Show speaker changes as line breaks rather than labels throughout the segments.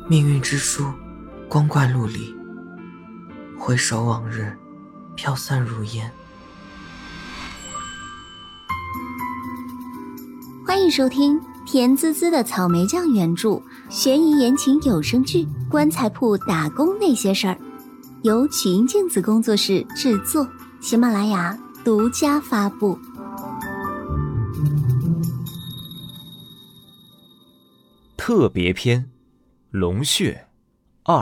命运之书，光怪陆离。回首往日，飘散如烟。
欢迎收听甜滋滋的草莓酱原著悬疑言情有声剧《棺材铺打工那些事儿》，由曲音镜子工作室制作，喜马拉雅独家发布。
特别篇龙血2。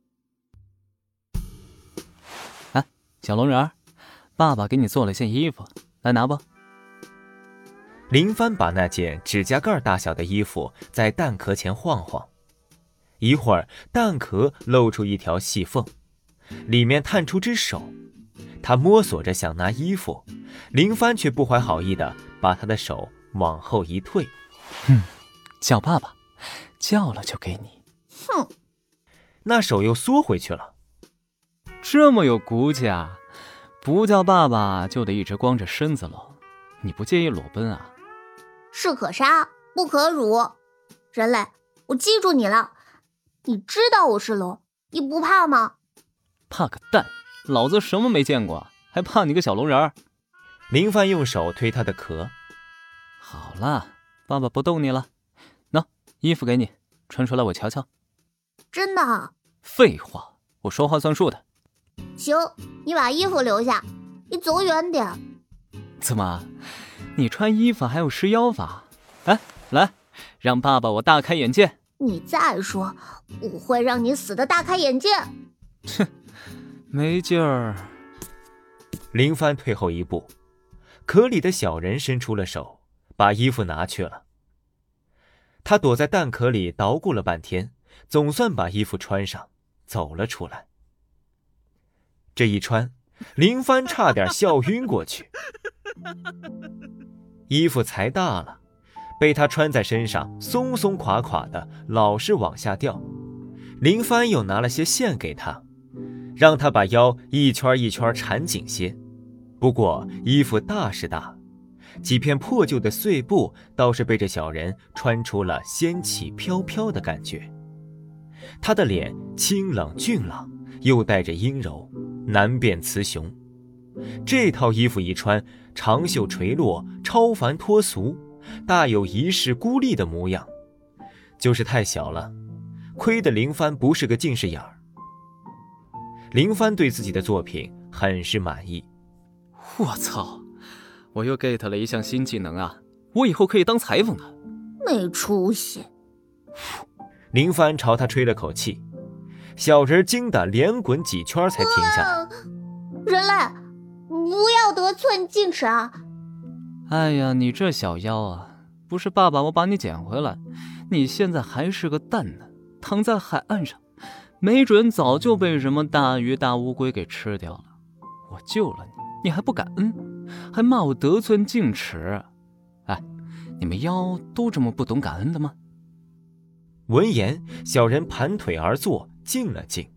啊，小龙人，爸爸给你做了件衣服，来拿吧。
林帆把那件指甲盖大小的衣服在蛋壳前晃晃，一会儿蛋壳露出一条细缝，里面探出只手。他摸索着想拿衣服，林帆却不怀好意地把他的手往后一退。
叫爸爸，叫了就给你。
哼，
那手又缩回去了。
这么有骨架，不叫爸爸就得一直光着身子喽。你不介意裸奔啊？
士可杀不可辱。人类，我记住你了。你知道我是龙，你不怕吗？
怕个蛋，老子什么没见过，还怕你个小龙人？
林帆用手推他的壳。
好了，爸爸不动你了。喏，衣服给你，穿出来我瞧瞧。
真的？
废话，我说话算数的。
行，你把衣服留下，你走远点。
怎么，你穿衣服还有施妖法？哎，来，让爸爸我大开眼界。
你再说，我会让你死得大开眼界。
哼，没劲儿。
林帆退后一步，壳里的小人伸出了手，把衣服拿去了。他躲在蛋壳里捣鼓了半天，总算把衣服穿上，走了出来。这一穿，林帆差点笑晕过去。衣服才大了，被他穿在身上松松垮垮的，老是往下掉。林帆又拿了些线给他，让他把腰一圈一圈缠紧些。不过衣服大是大，几片破旧的碎布倒是被这小人穿出了仙气飘飘的感觉。他的脸清冷俊朗，又带着阴柔，难辨雌雄。这套衣服一穿，长袖垂落，超凡脱俗，大有一世孤立的模样。就是太小了，亏得林帆不是个近视眼儿。林帆对自己的作品很是满意。
我操，我又 get 了一项新技能啊！我以后可以当裁缝的。
没出息。
林帆朝他吹了口气，小人惊得连滚几圈才停下来。
人类，不要得寸进尺啊！
哎呀，你这小妖啊，不是爸爸我把你捡回来，你现在还是个蛋呢，躺在海岸上，没准早就被什么大鱼大乌龟给吃掉了。我救了你，你还不感恩，还骂我得寸进尺。哎，你们妖都这么不懂感恩的吗？
闻言，小人盘腿而坐，静了静。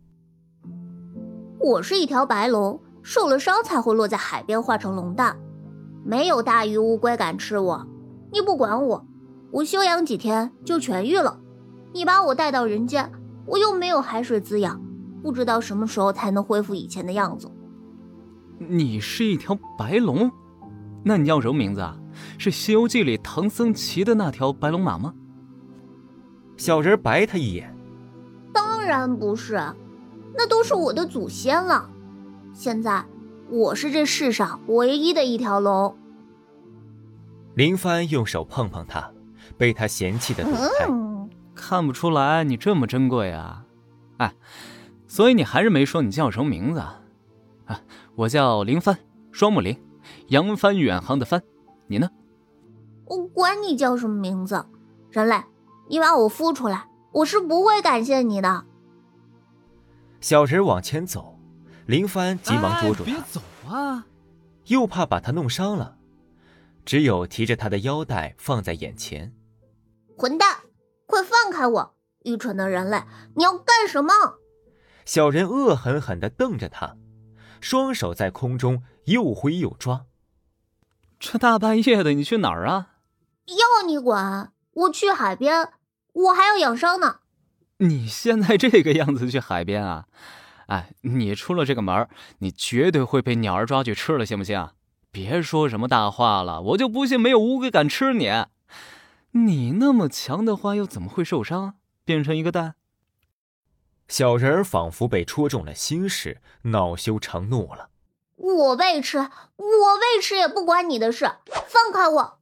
我是一条白龙，受了伤才会落在海边化成龙蛋，没有大鱼乌龟敢吃我。你不管我，我休养几天就痊愈了。你把我带到人间，我又没有海水滋养，不知道什么时候才能恢复以前的样子。
你是一条白龙？那你叫什么名字啊？是《西游记》里唐僧骑的那条白龙马吗？
小人白他一眼。
当然不是，那都是我的祖先了。现在我是这世上唯一的一条龙。
林帆用手碰碰他，被他嫌弃的躲开。
看不出来你这么珍贵啊。哎，所以你还是没说你叫什么名字啊？啊，我叫林帆，双木林，扬帆远航的帆。你呢？
我管你叫什么名字，人类，你把我孵出来，我是不会感谢你的。
小人往前走，林帆急忙捉住他。
别走啊！
又怕把他弄伤了，只有提着他的腰带放在眼前。
混蛋，快放开我！愚蠢的人类，你要干什么？
小人恶狠狠地瞪着他，双手在空中又挥又抓。
这大半夜的你去哪儿啊？
要你管，我去海边，我还要养伤呢。
你现在这个样子去海边啊？哎，你出了这个门，你绝对会被鸟儿抓去吃了，信不信？别说什么大话了，我就不信没有乌龟敢吃你。你那么强的话，又怎么会受伤？变成一个蛋？
小人儿仿佛被戳中了心事，恼羞成怒了。
我被吃也不关你的事，放开我！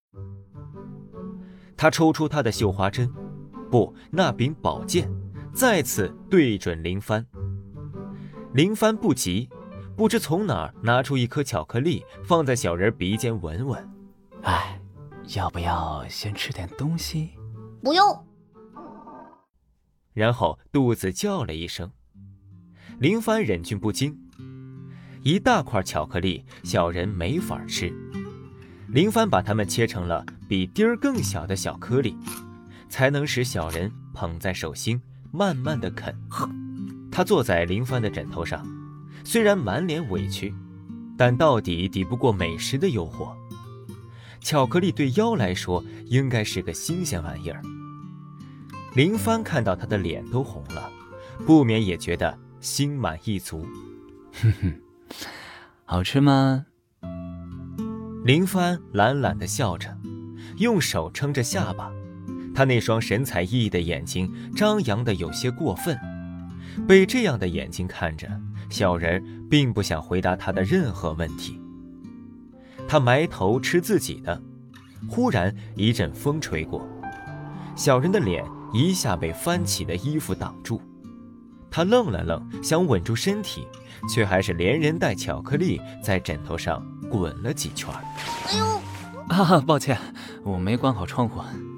他抽出他的绣花针，不，那柄宝剑，再次对准林帆。林帆不急，不知从哪儿拿出一颗巧克力，放在小人鼻尖闻闻。
哎，要不要先吃点东西？
不用。
然后肚子叫了一声。林帆忍俊不禁，一大块巧克力，小人没法吃。林帆把它们切成了比丁儿更小的小颗粒，才能使小人捧在手心，慢慢地啃。他坐在林帆的枕头上，虽然满脸委屈，但到底抵不过美食的诱惑。巧克力对妖来说应该是个新鲜玩意儿。林帆看到他的脸都红了，不免也觉得心满意足。
哼哼，好吃吗？
林帆懒懒地笑着，用手撑着下巴，他那双神采奕奕的眼睛张扬得有些过分。被这样的眼睛看着，小人并不想回答他的任何问题。他埋头吃自己的，忽然一阵风吹过，小人的脸一下被翻起的衣服挡住。他愣了愣，想稳住身体，却还是连人带巧克力在枕头上滚了几圈。
哎呦！
抱歉，我没关好窗户。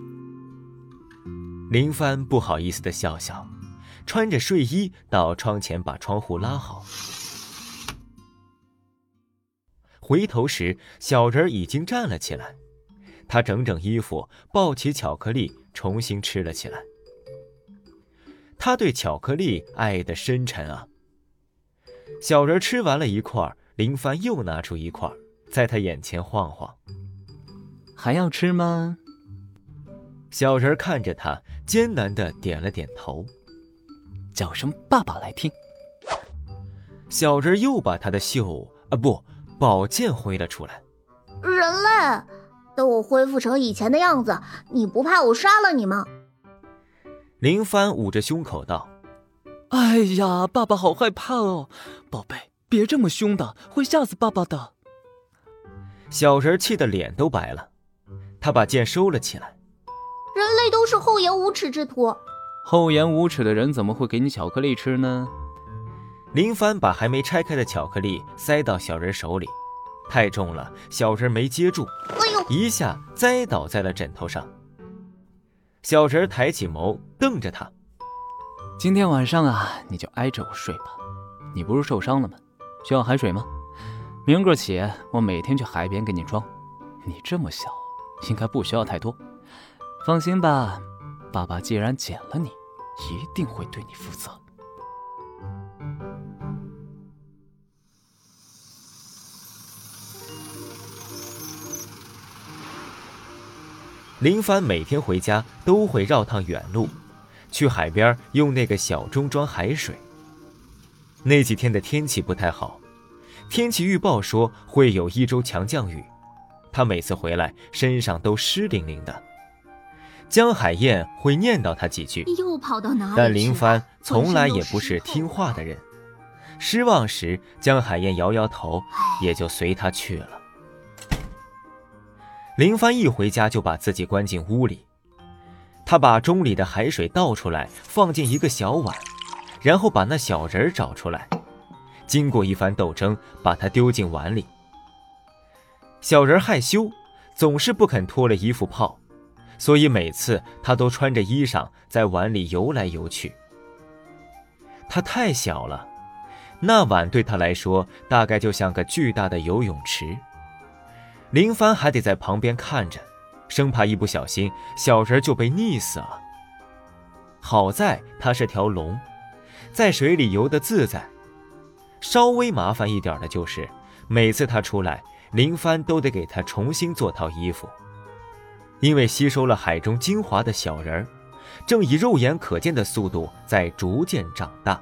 林帆不好意思地笑笑，穿着睡衣到窗前把窗户拉好。回头时，小人已经站了起来，他整整衣服，抱起巧克力，重新吃了起来。他对巧克力爱得深沉啊。小人吃完了一块，林帆又拿出一块，在他眼前晃晃。
还要吃吗？
小人看着他，艰难地点了点头。
叫声爸爸来听。
小人又把他的宝剑挥了出来。
人类，等我恢复成以前的样子，你不怕我杀了你吗？
林帆捂着胸口道：
哎呀，爸爸好害怕哦，宝贝，别这么凶的，会吓死爸爸的。
小人气得脸都白了，他把剑收了起来。
人类都是厚颜无耻之徒。
厚颜无耻的人怎么会给你巧克力吃呢？
林帆把还没拆开的巧克力塞到小人手里，太重了，小人没接住，
哎呦！
一下栽倒在了枕头上。小人抬起眸瞪着他：
今天晚上啊，你就挨着我睡吧。你不是受伤了吗？需要海水吗？明个起我每天去海边给你装。你这么小，应该不需要太多。放心吧，爸爸既然捡了你，一定会对你负责。
林帆每天回家都会绕趟远路，去海边用那个小盅装海水。那几天的天气不太好，天气预报说会有1周强降雨，他每次回来身上都湿淋淋的。江海燕会念叨他几句，
又跑到哪里去了？
但林帆从来也不是听话的人。失望时，江海燕摇摇头，也就随他去了。林帆一回家就把自己关进屋里，他把盅里的海水倒出来，放进一个小碗，然后把那小人找出来，经过一番斗争，把它丢进碗里。小人害羞，总是不肯脱了衣服泡，所以每次他都穿着衣裳在碗里游来游去。他太小了，那碗对他来说大概就像个巨大的游泳池。林帆还得在旁边看着，生怕一不小心小人就被溺死了。好在他是条龙，在水里游得自在。稍微麻烦一点的就是每次他出来，林帆都得给他重新做套衣服。因为吸收了海中精华的小人， 正以肉眼可见的速度在逐渐长大。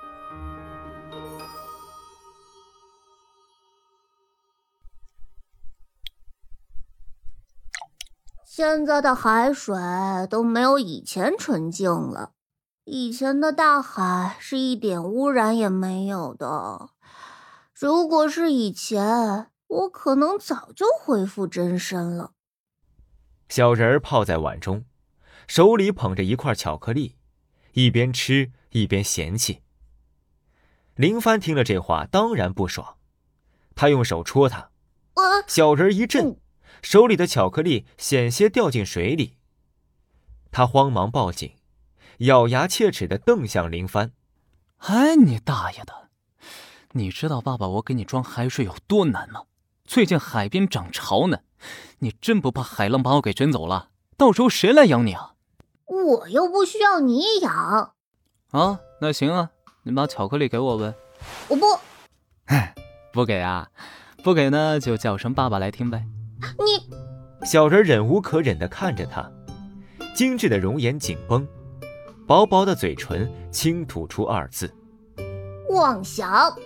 现在的海水都没有以前纯净了，以前的大海是一点污染也没有的。如果是以前，我可能早就恢复真身了。
小人儿泡在碗中，手里捧着一块巧克力，一边吃一边嫌弃。林帆听了这话当然不爽，他用手戳他，小人儿一震，手里的巧克力险些掉进水里。他慌忙报警，咬牙切齿地瞪向林帆。
哎，你大爷的！你知道爸爸我给你装海水有多难吗？最近海边涨潮呢，你真不怕海浪把我给卷走了？到时候谁来养你啊？
我又不需要你养。
啊，那行啊，你把巧克力给我呗。
我不。
不给啊？不给呢就叫声爸爸来听呗。
你。
小人忍无可忍地看着他，精致的容颜紧绷，薄薄的嘴唇轻吐出2字：
妄想。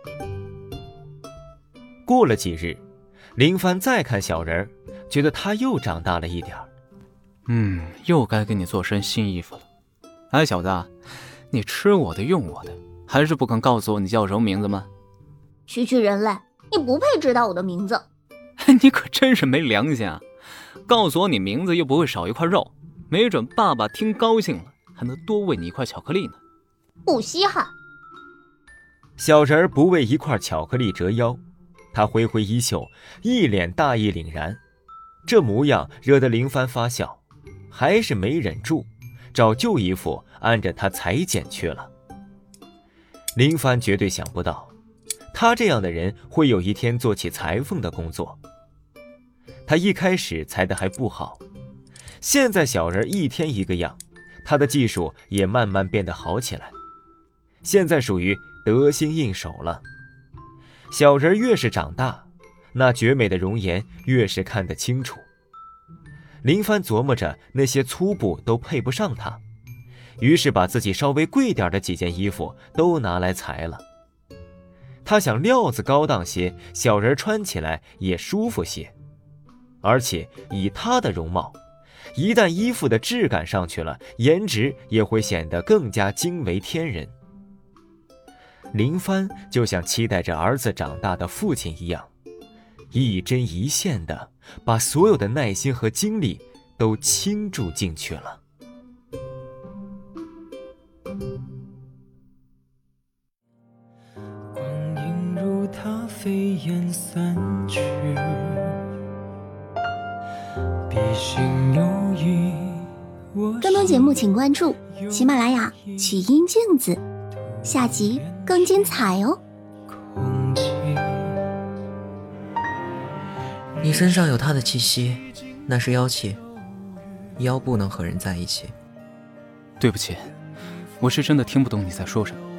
过了几日，林帆再看小人儿，觉得他又长大了一点儿。
又该给你做身新衣服了。哎，小子，你吃我的用我的，还是不肯告诉我你叫什么名字吗？
区区人类，你不配知道我的名字。
你可真是没良心啊！告诉我你名字又不会少一块肉，没准爸爸听高兴了，还能多喂你一块巧克力呢。
不稀罕。
小人儿不为一块巧克力折腰，他挥挥衣袖，一脸大义凛然。这模样惹得林帆发笑，还是没忍住，找旧衣服按着他裁剪去了。林帆绝对想不到，他这样的人会有一天做起裁缝的工作。他一开始裁得还不好，现在小人一天一个样，他的技术也慢慢变得好起来，现在属于得心应手了。小人越是长大，那绝美的容颜越是看得清楚。林帆琢磨着那些粗布都配不上他，于是把自己稍微贵点的几件衣服都拿来裁了。他想料子高档些，小人穿起来也舒服些，而且以他的容貌，一旦衣服的质感上去了，颜值也会显得更加惊为天人。林帆就像期待着儿子长大的父亲一样，一针一线的把所有的耐心和精力都倾注进去了。
光阴如它飞燕散去，笔心有意。
更多节目请关注喜马拉雅曲音镜子，下集更精彩哦。
你身上有他的气息，那是妖气，妖不能和人在一起。
对不起，我是真的听不懂你在说什么。